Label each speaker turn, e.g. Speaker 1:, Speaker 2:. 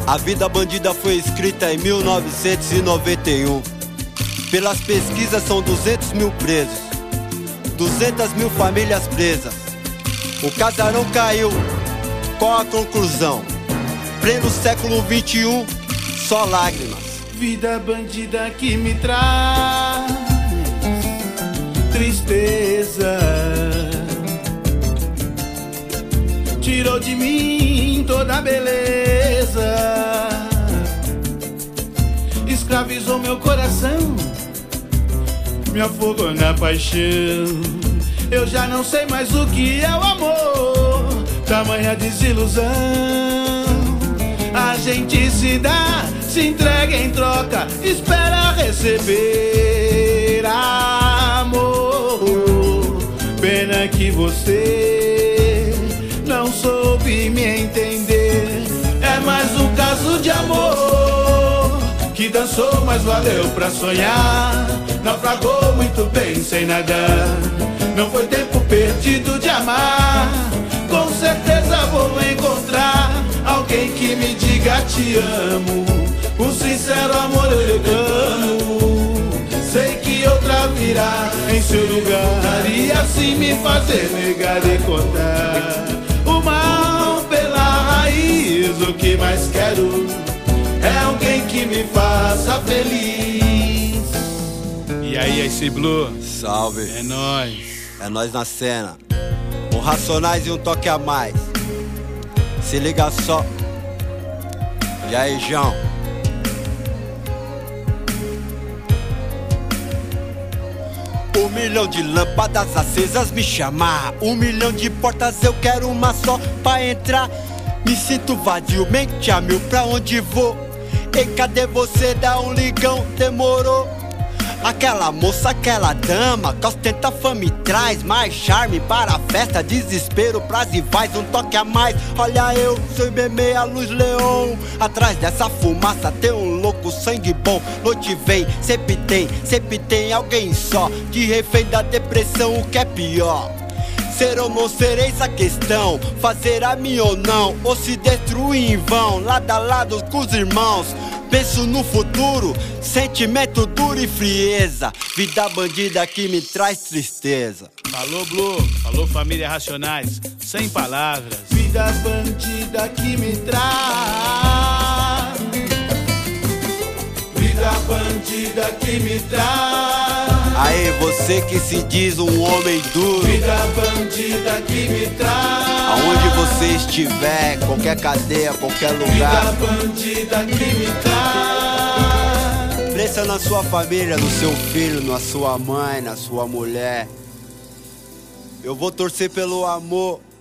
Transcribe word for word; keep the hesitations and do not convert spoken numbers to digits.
Speaker 1: A vida bandida foi escrita em mil novecentos e noventa e um. Pelas pesquisas são duzentos mil presos, duzentas mil famílias presas. O casarão caiu, qual a conclusão? Pleno século vinte e um, só lágrimas.
Speaker 2: Vida bandida que me traz tristeza, tirou de mim toda a beleza, escravizou meu coração, me afogou na paixão. Eu já não sei mais o que é o amor, tamanha desilusão. A gente se dá, se entrega em troca, espera receber amor. Pena que você não soube me entender. É mais um caso de amor que dançou, mas valeu pra sonhar. Naufragou muito bem sem nadar. Não foi tempo perdido de amar. Com certeza vou encontrar alguém que me diga te amo. O sincero amor eu reclamo. Sei que outra virá em seu lugar, e assim me fazer negar e contar o mal pela raiz. O que mais quero é alguém que me faça feliz.
Speaker 3: E aí, esse Blue?
Speaker 1: Salve.
Speaker 3: É nóis.
Speaker 1: É nós na cena. Um Racionais e um toque a mais. Se liga só. E aí, João? Um milhão de lâmpadas acesas me chamar. Um milhão de portas, eu quero uma só pra entrar. Me sinto vazio, mente a mil, pra onde vou? E cadê você? Dá um ligão, demorou. Aquela moça, aquela dama, que ostenta fama e traz mais charme para a festa, desespero pras rivais, um toque a mais. Olha eu, sou meme a luz leão. Atrás dessa fumaça tem um louco sangue bom. Noite vem, sempre tem, sempre tem alguém só, de refém da depressão, o que é pior. Ser ou não ser, eis a questão. Fazer a mim ou não, ou se destruir em vão. Lado a lado com os irmãos, penso no futuro, sentimento duro e frieza. Vida bandida que me traz tristeza.
Speaker 3: Falou, Blue. Falou, família Racionais. Sem palavras.
Speaker 2: Vida bandida que me traz. Vida bandida que me traz.
Speaker 1: Aí, você que se diz um homem duro,
Speaker 2: vida bandida que me traz.
Speaker 1: Aonde você estiver, qualquer cadeia, qualquer lugar,
Speaker 2: vida bandida que me traz.
Speaker 1: Pensa na sua família, no seu filho, na sua mãe, na sua mulher. Eu vou torcer pelo amor.